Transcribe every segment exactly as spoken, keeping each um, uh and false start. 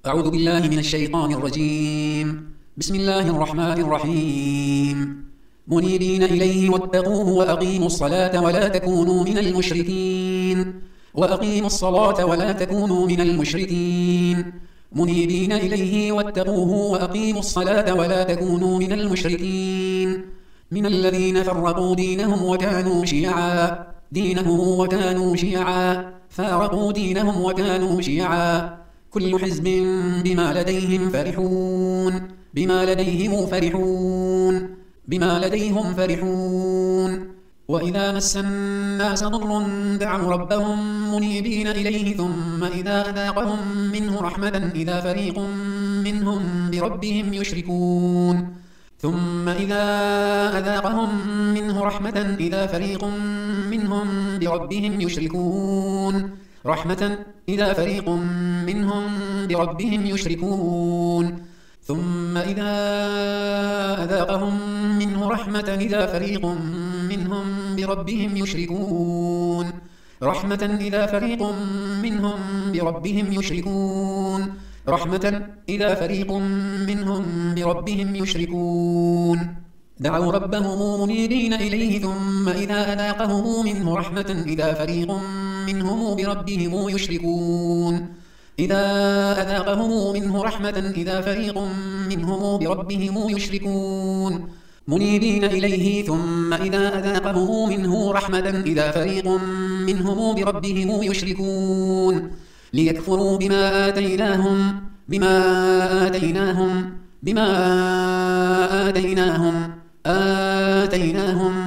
أعوذ بالله من الشيطان الرجيم. بسم الله الرحمن الرحيم. منيبين إليه واتقوه وأقيموا الصلاة ولا تكونوا من المشركين وأقيموا الصلاة ولا تكونوا من المشركين منيبين إليه واتقوه وأقيموا الصلاة ولا تكونوا من المشركين من الذين فرقوا دينهم وكانوا شيعا دينهم وكانوا شيعا فارقوا دينهم وكانوا شيعا كل حزب بما لديهم فرحون بما لديهم فرحون بما لديهم فرحون وإذا مس الناس ضر دعوا ربهم منيبين إليه ثم إذا أذاقهم منه رحمة إذا فريق منهم بربهم يشركون ثم إذا أذاقهم منه رحمة إذا فريق منهم بربهم يشركون رحمة إذا فريق منهم بربهم يشركون ثم إذا أذاقهم منه رحمة إذا فريق منهم بربهم يشركون رحمة إذا فريق منهم بربهم يشركون رحمة إذا فريق منهم بربهم يشركون دعوا ربهم منيبين إليه ثم إذا أذاقهم منه رحمة إذا فريق منهم بربهم يشركون إذا أذاقهم منه رحمة إذا فريق منهم بربهم يشركون منيبين إليه ثم إذا أذاقهم منه رحمة إذا فريق منهم بربهم يشركون ليكفروا بما آتيناهم بما آتيناهم بما آتيناهم آتيناهم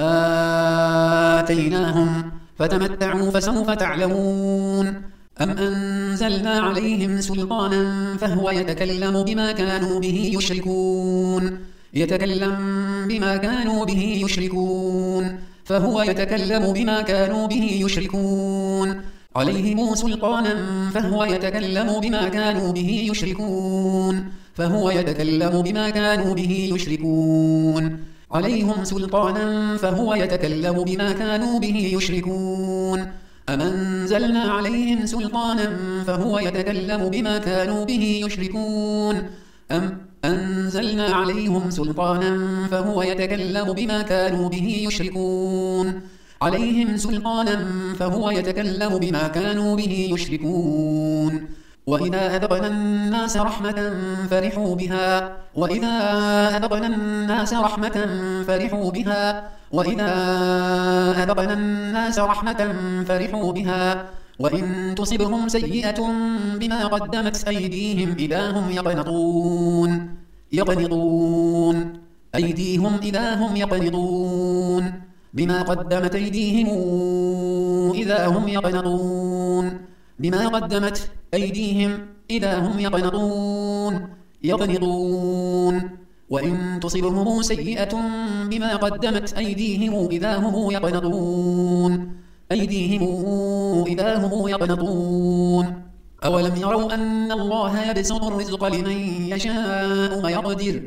آتيناهم فتمتعوا فسوف تعلمون أم أنزلنا عليهم سلطانا فهو يتكلم بما كانوا به يشركون يتكلم بما كانوا به يشركون فهو يتكلم بما كانوا به يشركون عليهم سلطانا فهو يتكلم بما كانوا به يشركون فهو يتكلم بما كانوا به يشركون عليهم سلطانا فهو يتكلم بما كانوا به يشركون أم أنزلنا عليهم سلطانا فهو يتكلم بما كانوا به يشركون أم أنزلنا عليهم سلطانا فهو يتكلم بما كانوا به يشركون عليهم سلطانا فهو يتكلم بما كانوا به يشركون وإذا أذقنا الناس رحمة فرحوا بها وإذا أذقنا الناس رحمة فرحوا بها وإذا أذقنا الناس رحمة فرحوا بها وإن تصبهم سيئة بما قدمت أيديهم إذا هم يقنطون يقنطون أيديهم إذا هم يقنطون بما قدمت أيديهم إذا هم يقنطون بما قدمت أيديهم إذا هم يقنطون يقنطون وإن تصبهم سيئة بما قدمت أيديهم إذا هم يقنطون أيديهم إذا هم يقنطون أولم يروا أن الله يبسط الرزق لمن يشاء ويقدر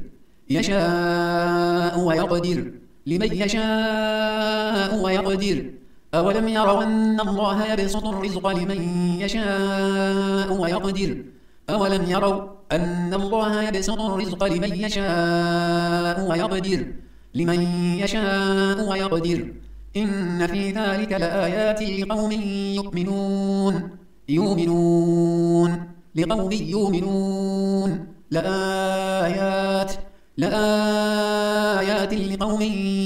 يشاء ويقدر لمن يشاء ويقدر أولم يروا أن الله يبسط الرزق لمن يشاء ويقدر أولم يروا أن الله يبسط الرزق لمن يشاء ويقدر لمن يشاء ويقدر إن في ذلك لآيات لقوم يؤمنون يؤمنون لقوم يؤمنون لآيات لآيات لقوم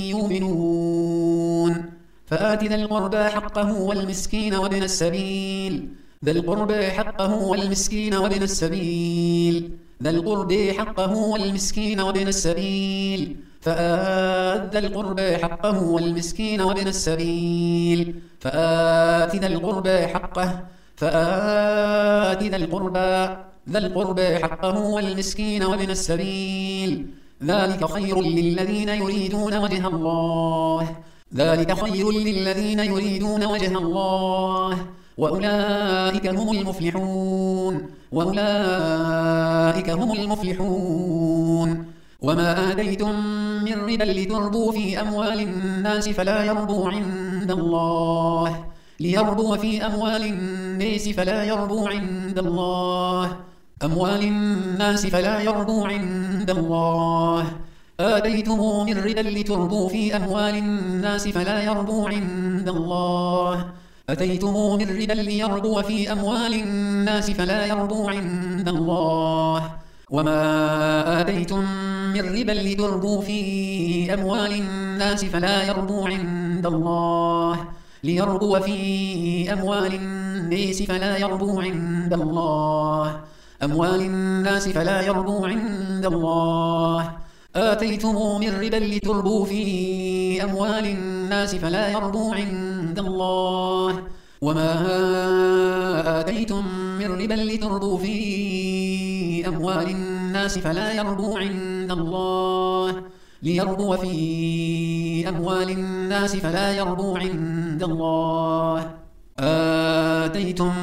يؤمنون فآت ذا القربى حقه والمسكين وابن السبيل ذا القربى حقه والمسكين وابن السبيل ذا القربى حقه والمسكين وابن السبيل فآت ذا القربى حقه والمسكين وابن السبيل فآت ذا القربى حقه فآت ذا القربى ذا القربى حقه والمسكين وابن السبيل ذلك خير للذين يريدون وجه الله ذلك خير للذين يريدون وجه الله وأولئك هم المفلحون وأولئك هم المفلحون وما آتيتم من ربا لتربوا في أموال الناس فلا يربو عند الله ليربو في أموال الناس فلا يربو عند الله أموال الناس فلا يربو عند الله. آتيتم من ربا لتربوا في أموال الناس فلا يربو عند الله. أتيتم من ربا ليربو في أموال الناس فلا يربو عند الله. وما آتيتم من ربا لتربوا في أموال الناس فلا يربو عند الله. ليربو في أموال الناس فلا يربو عند الله. أموال الناس فلا يربو عند الله. آتيتم من ربا لتربوا في أموال الناس فلا يربو عند الله. وما آتيتم من ربا لتربوا في أموال الناس فلا يربو عند الله. ليربو في أموال الناس فلا يربو عند الله. آتيتم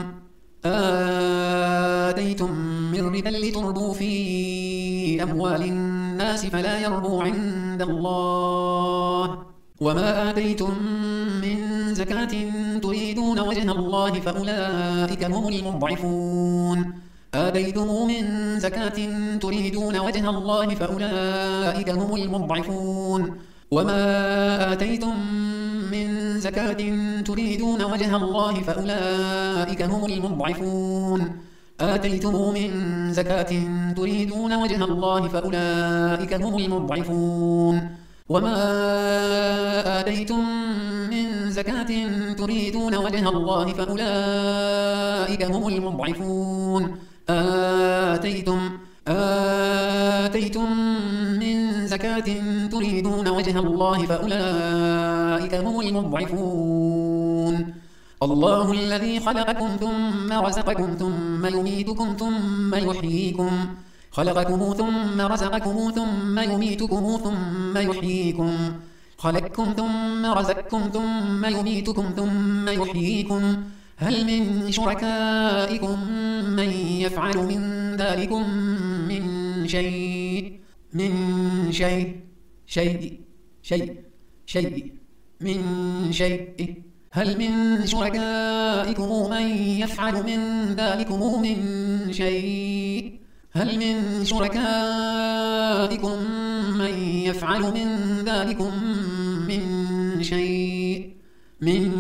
آتيتم من ربا لتربوا في أموال الناس فلا يربو عند الله. وما آتيتم من زكاة تريدون وجه الله فأولئك هم المضعفون. آتيتم من زكاة تريدون وجه الله فأولئك هم المضعفون. وما آتيتم من زكاة تريدون وجه الله فأولئك هم المضعفون. آتيتم من زكاة تريدون وجه الله فأولئك هم المضعفون. وما آتيتم من زكاة تريدون وجه الله فأولئك هم المضعفون. آتيتم آتيتم من زكاة تريدون وجه الله فأولئك هم المضعفون. الله الذي خلقكم ثم رزقكم ثم يميتكم ثم يحييكم. خلقكم ثم رزقكم ثم يميتكم ثم يحييكم. خلقكم ثم رزقكم ثم يميتكم ثم يحييكم. هل من شركائكم من يفعل من ذلكم من شيء من شيء شيء شيء شيء من شيء هل من شركائكم من يفعل من ذلكم من شيء هل من شركائكم من يفعل من ذلكم من شيء من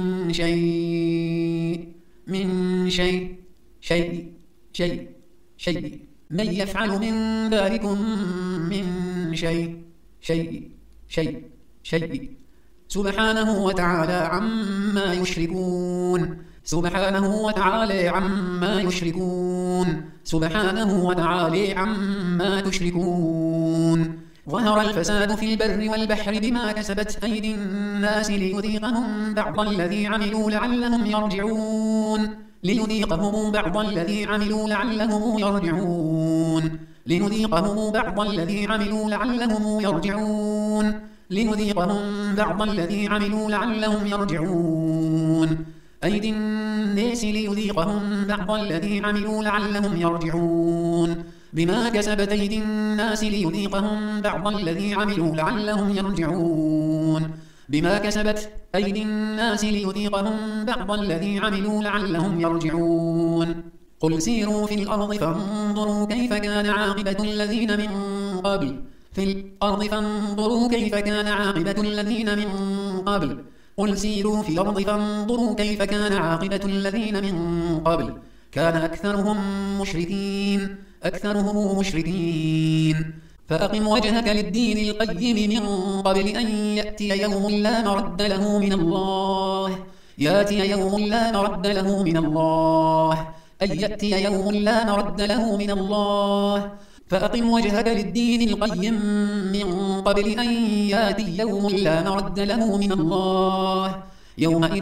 شيء من شيء شيء شيء شيء من يفعل من ذلكم من شيء شيء شيء شيء سبحانه وتعالى عما يشركون. سبحانه وتعالى عما يشركون. سبحانه وتعالى عما تشركون. ظهر الفساد في البر والبحر بما كسبت أيدي الناس ليذيقهم بعض الذي عملوا لعلهم يرجعون. ليذيقهم بعض الذي عملوا لعلهم يرجعون. لنذيقهم بعض الذي عملوا لعلهم يرجعون. لنذيقهم بعض الذي عملوا لعلهم يرجعون. أيدي الناس ليذيقهم بعض الذي عملوا لعلهم يرجعون. بما كسبت أيدي الناس ليذيقهم بعض الذي عملوا لعلهم يرجعون. بما كسبت أيدي الناس ليذيقهم بعض الذي عملوا لعلهم يرجعون. قل سيروا في الأرض فانظروا كيف كان عاقبة الذين من قبل. في الأرض فانظروا كيف كان عاقبة الذين من قبل. قل سيروا في الأرض فانظروا كيف كان عاقبة الذين من قبل. كان أكثرهم مشركين. أكثرهم مشركين. فأقم وجهك للدين القيم من قبل أن يأتي يوم لا مرد له من الله. يأتي يوم لا مرد له من الله. أن يأتي يوم لا مرد له من الله. فأقم وجهك للدين القيم من قبل أن يأتي يوم لا مرد له من الله. يومئذ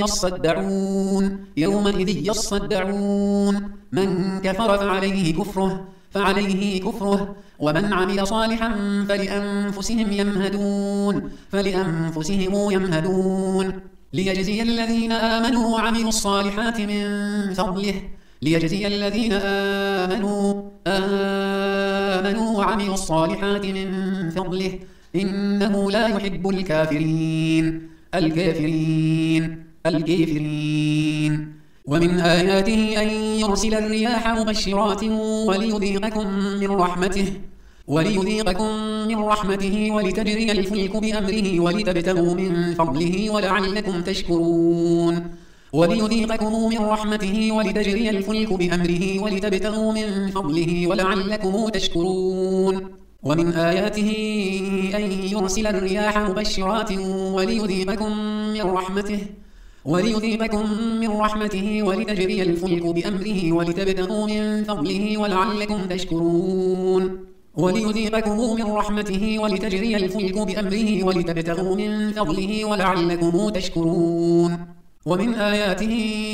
يصدعون. يومئذ يصدعون. من كفر فعليه كفره فعليه كفره ومن عمل صالحا فلأنفسهم يمهدون. فلأنفسهم يمهدون. ليجزي الذين آمنوا وعملوا الصالحات من فضله. ليجزي الذين آمنوا آمنوا وعملوا الصالحات من فضله إنه لا يحب الكافرين. الكافرين الكافرين ومن آياته أن يرسل الرياح مبشرات وليذيقكم من رحمته وليذيقكم من رحمته ولتجري الفلك بأمره ولتبتغوا من فضله ولعلكم تشكرون وليذيقكم من رحمته ولتجري الفلك بأمره ولتبتغوا من فضله ولعلكم تشكرون ومن آياته أن يرسل الرياح مبشرات وليذيقكم من رحمته وليذيقكم من رحمته ولتجري الفلك بأمره ولتبتغوا من فضله ولعلكم تشكرون وليذيقكم من رحمته ولتجري الفلك بأمره ولتبتغوا من فضله ولعلكم تشكرون ومن آياته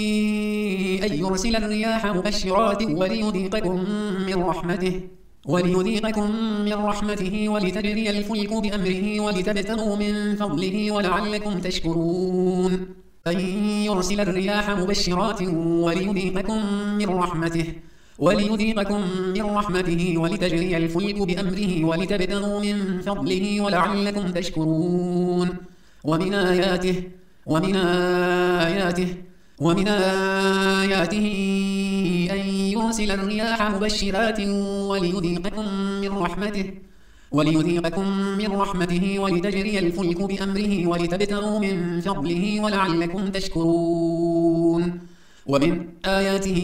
أن يرسل الرياح مبشرات وليذيقكم من رحمته وليذيقكم من رحمته ولتجري الفلك بأمره ولتبتغوا من فضله ولعلكم تشكرون أن يرسل الرياح مبشرات وليذيقكم من رحمته وليذيقكم من رحمته ولتجري الفلك بأمره ولتبتغوا من فضله ولعلكم تشكرون ومن آياته ومن آياته ومن آياته أن يرسل الرياح مبشرات وليذيقكم من رحمته وليذيقكم من رحمته ولتجري الفلك بأمره ولتبتغوا من فضله ولعلكم تشكرون ومن آياته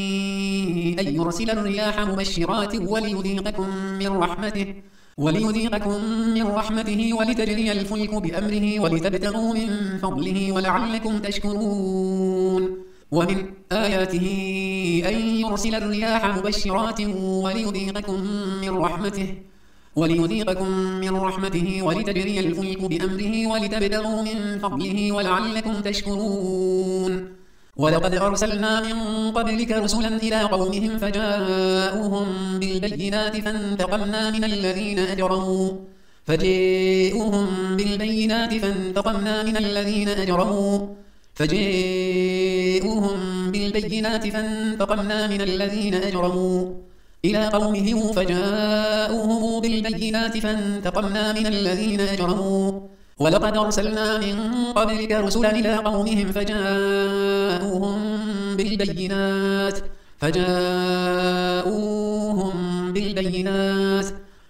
أن يرسل الرياح مبشرات وليذيقكم من رحمته وليذيقكم من رحمته ولتجري الفلك بأمره ولتبتغوا من فضله ولعلكم تشكرون ومن آياته أن يرسل الرياح مبشرات وليذيقكم من رحمته وليذيقكم من رحمته ولتجري الفلك بأمره ولتبتغوا من فضله ولعلكم تشكرون ولقد أرسلنا من قبلك رسلا إلى قومهم فجاءوهم بالبينات فانتقمنا من الذين أجرموا فجاءوهم بالبينات فانتقمنا من الذين أجرموا فجاءوهم بالبينات فانتقمنا من الذين أجرموا إلى قومهم فجاءوهم بالبينات فانتقمنا من الذين أجرموا ولقد أرسلنا من قبلك رسلا إلى قومهم فجاءوهم بالبينات فجاءوهم بالبينات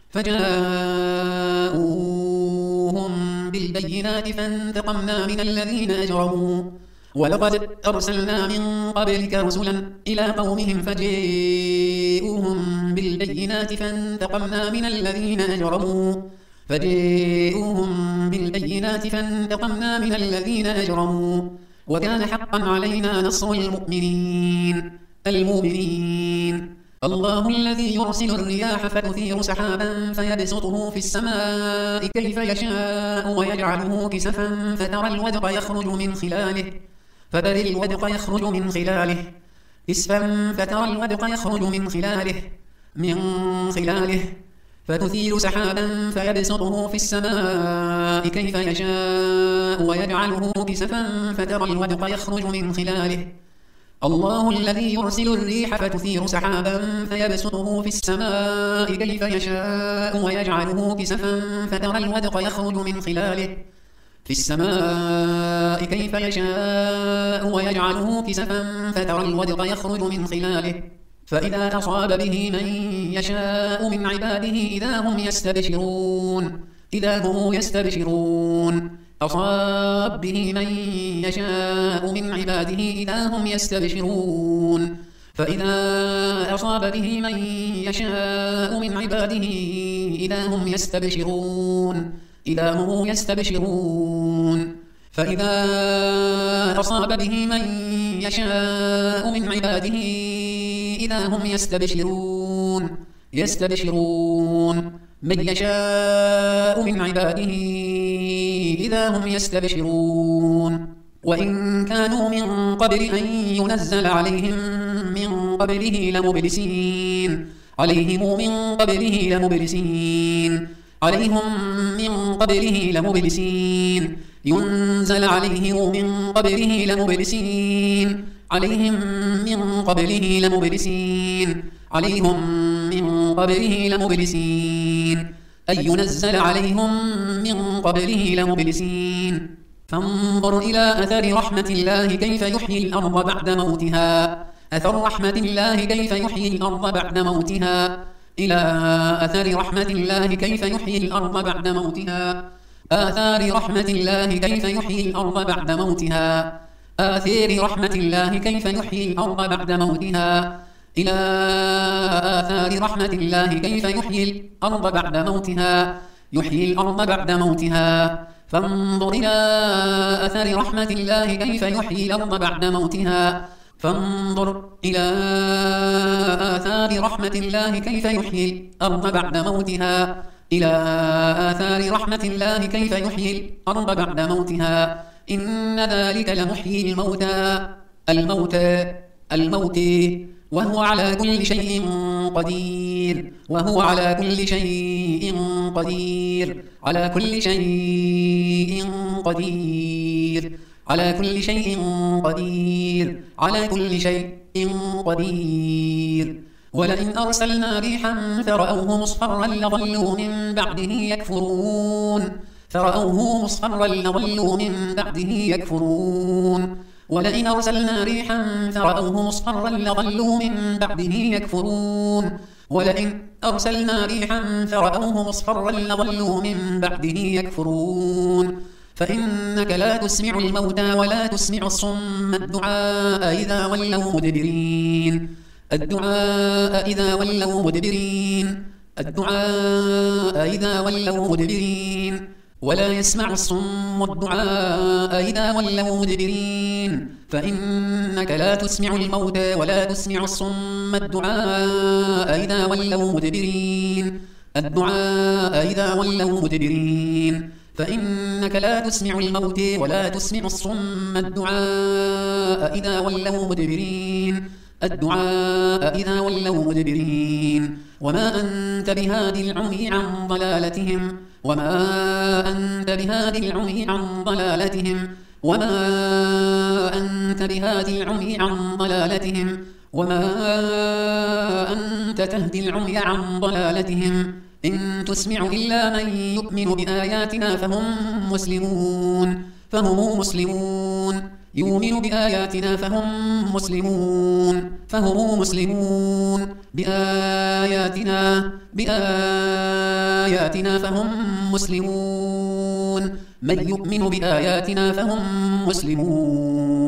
فجاءوهم بالبينات فانتقمنا من الذين أجرموا ولقد أرسلنا من قبلك رسلا إلى قومهم فجاءوهم بالبينات فانتقمنا من الذين أجرموا فجاءوهم بالبينات فانتقمنا من الذين أجرموا وكان حقا علينا نصر المؤمنين المؤمنين الله الذي يرسل الرياح فتثير سحابا فيبسطه في السماء كيف يشاء ويجعله كسفا فترى الودق يخرج من خلاله فترى الودق يخرج من خلاله كسفا فترى الودق يخرج من خلاله من خلاله فتثير سحابا فيبسطه في السماء كيف يشاء ويجعله كسفا فترى الودق يخرج من خلاله الله الذي يرسل الريح فتثير سحابا فيبسطه في السماء كيف يشاء ويجعله كسفا فترى الودق يخرج من خلاله في السماء كيف يشاء ويجعله كسفا فترى الودق يخرج من خلاله فإذا أصاب به من يشاء من عباده إذا هم يستبشرون إذا هم يستبشرون أصاب به من يشاء من عباده إذا هم يستبشرون فإذا أصاب به من يشاء من عباده إذا هم يستبشرون إذا هم يستبشرون فإذا أصاب به من يشاء من عباده إذا هم يستبشرون يستبشرون من يشاء من عباده إذا هم يستبشرون وإن كانوا من قبل أن ينزل عليهم من قبله لمبلسين عليهم من قبله لمبلسين عليهم من قبله لمبلسين ينزل عليهم من قبله لمبلسين عليهم من قبله لمبلسين عليهم من قبله لمبلسين أي ينزل عليهم من قبله لمبلسين فانظر إلى أثر رحمة الله كيف يحيي الأرض بعد موتها أثر رحمة الله كيف يحيي الأرض بعد موتها إلى أثر رحمة الله كيف يحيي الأرض بعد موتها آثار رحمة الله كيف يحيي الأرض بعد موتها آثار رحمة الله كيف يحيي الأرض بعد موتها إلى آثار رحمة الله كيف يحيي الأرض بعد موتها يحيي الأرض بعد موتها فانظر إلى أثر رحمة الله كيف يحيي الأرض بعد موتها فانظر إلى آثار رحمة الله كيف يحيي الأرض بعد موتها إلى آثار رحمة الله كيف يحيي الأرض بعد موتها إن ذلك لمحيي الموتى الموتى الموت وهو على كل شيء قدير وهو على كل شيء قدير على كل شيء قدير على كل شيء قدير على كل شيء قدير ولئن أرسلنا ريحا فرأوه مصفرا لظلوا من بعده يكفرون فرأوه مصفرا لظلوا من بعده يكفرون ولئن أرسلنا ريحا فرأوه مصفرا لظلوا من بعده يكفرون ولئن أرسلنا ريحا فرأوه مصفرا لظلوا من بعده يكفرون فإنك لا تسمع الموتى ولا تسمع الصم الدعاء إذا ولوا مدبرين الدعاء إذا ولوا مدبرين الدعاء إذا ولوا مدبرين ولا يسمع الصم الدعاء إذا ولوا مدبرين فإنك لا تسمع الموتى ولا تسمع الصم الدعاء إذا ولوا مدبرين الدعاء إذا ولوا مدبرين فإنك لا تسمع الموت ولا تسمع الصم الدعاء إذا ولوا مدبرين الدعاء إذا ولوا مدبرين وما أنت بهادي العمي عن ضلالتهم وما أنت بهادي العمي عن ضلالتهم وما أنت بهادي العمي عن ضلالتهم وما أنت تهدي العمي عن ضلالتهم إن تسمع إلا من يؤمن بآياتنا فهم مسلمون فهم مسلمون يؤمن بآياتنا فهم مسلمون فهم مسلمون بآياتنا بآياتنا فهم مسلمون من يؤمن بآياتنا فهم مسلمون